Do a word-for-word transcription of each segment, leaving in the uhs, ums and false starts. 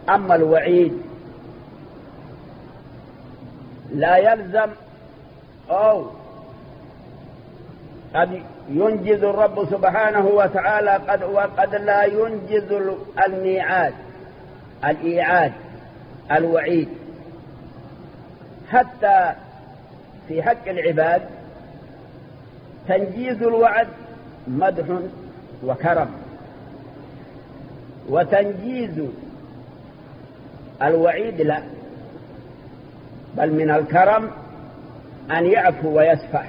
أما الوعيد لا يلزم أو قد ينجز الرب سبحانه وتعالى قد وقد لا ينجز الميعاد الإيعاد الوعيد. حتى في حق العباد تنجيز الوعد مدح وكرم، وتنجيز الوعيد لا، بل من الكرم أن يعفو ويسفح.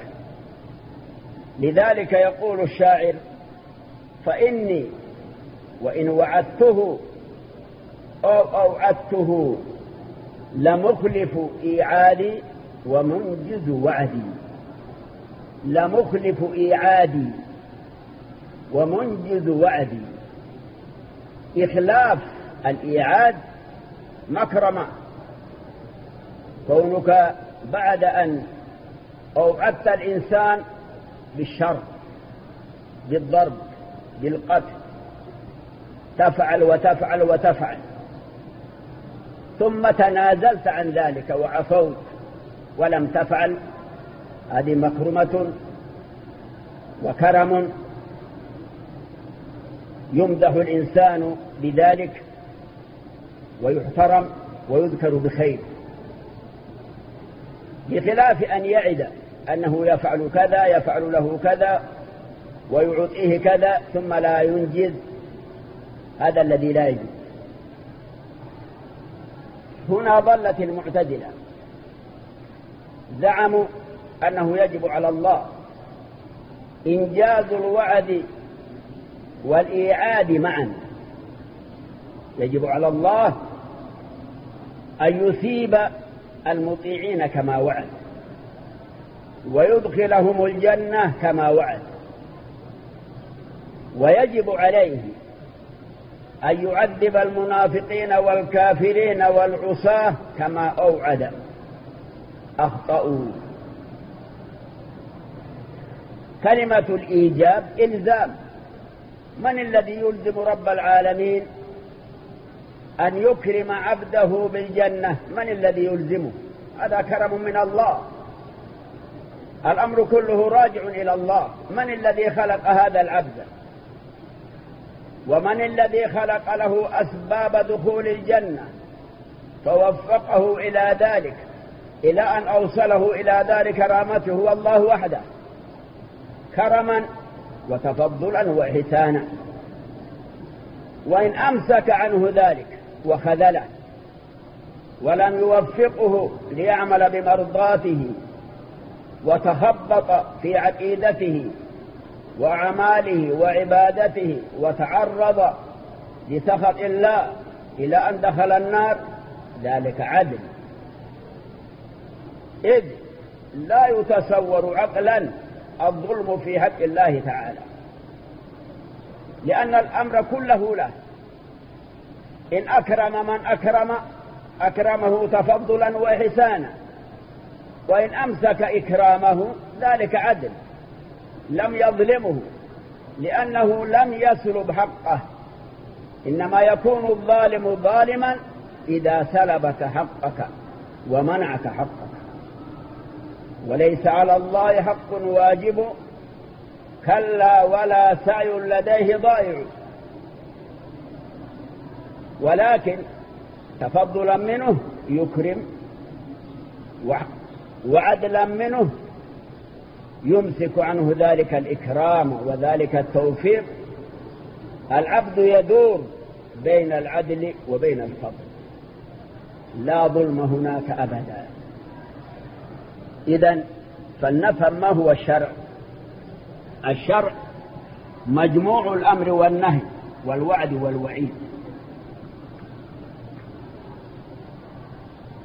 لذلك يقول الشاعر: فإني وإن وعدته أو أوعدته لمخلف إيعادي ومنجز وعدي. لمخلف إيعادي ومنجز وعدي. إخلاف الإيعاد مكرمة، كونك بعد أن أوعدت الإنسان بالشر بالضرب بالقتل تفعل وتفعل وتفعل، ثم تنازلت عن ذلك وعفوت ولم تفعل، هذه مكرمة وكرم يمدح الإنسان بذلك ويحترم ويذكر بخير، بخلاف أن يعد أنه يفعل كذا يفعل له كذا ويعطيه كذا ثم لا ينجز، هذا الذي لا يجوز. هنا ضلت المعتزلة، زعموا أنه يجب على الله إنجاز الوعد والإيعاد معا. يجب على الله أن يثيب المطيعين كما وعد ويدخلهم الجنة كما وعد، ويجب عليه أن يعذب المنافقين والكافرين والعصاة كما أوعد. أخطأوا. كلمة الإيجاب إلزام. من الذي يلزم رب العالمين أن يكرم عبده بالجنة؟ من الذي يلزمه؟ هذا كرم من الله. الأمر كله راجع إلى الله. من الذي خلق هذا العبد؟ ومن الذي خلق له أسباب دخول الجنة فوفقه إلى ذلك إلى أن أوصله إلى ذلك كرامته؟ هو الله وحده، كرما وتفضلا وإحسانا. وإن أمسك عنه ذلك وخذله ولم يوفقه ليعمل بمرضاته وتخبط في عقيدته وأعماله وعبادته وتعرض لسخط الله إلى أن دخل النار، ذلك عدل. إذ لا يتصور عقلا الظلم في حق الله تعالى، لأن الأمر كله له. إن أكرم من أكرم أكرمه تفضلا وإحسانا، وإن أمسك إكرامه ذلك عدل، لم يظلمه لأنه لم يسلب حقه. إنما يكون الظالم ظالما إذا سلبك حقك ومنعك حقك. وليس على الله حق واجب كلا ولا سعي لديه ضائع، ولكن تفضلا منه يكرم وعدلا منه يمسك عنه ذلك الإكرام وذلك التوفيق. العبد يدور بين العدل وبين الفضل، لا ظلم هناك أبدا. إذن فلنفهم ما هو الشرع. الشرع مجموع الأمر والنهي والوعد والوعيد.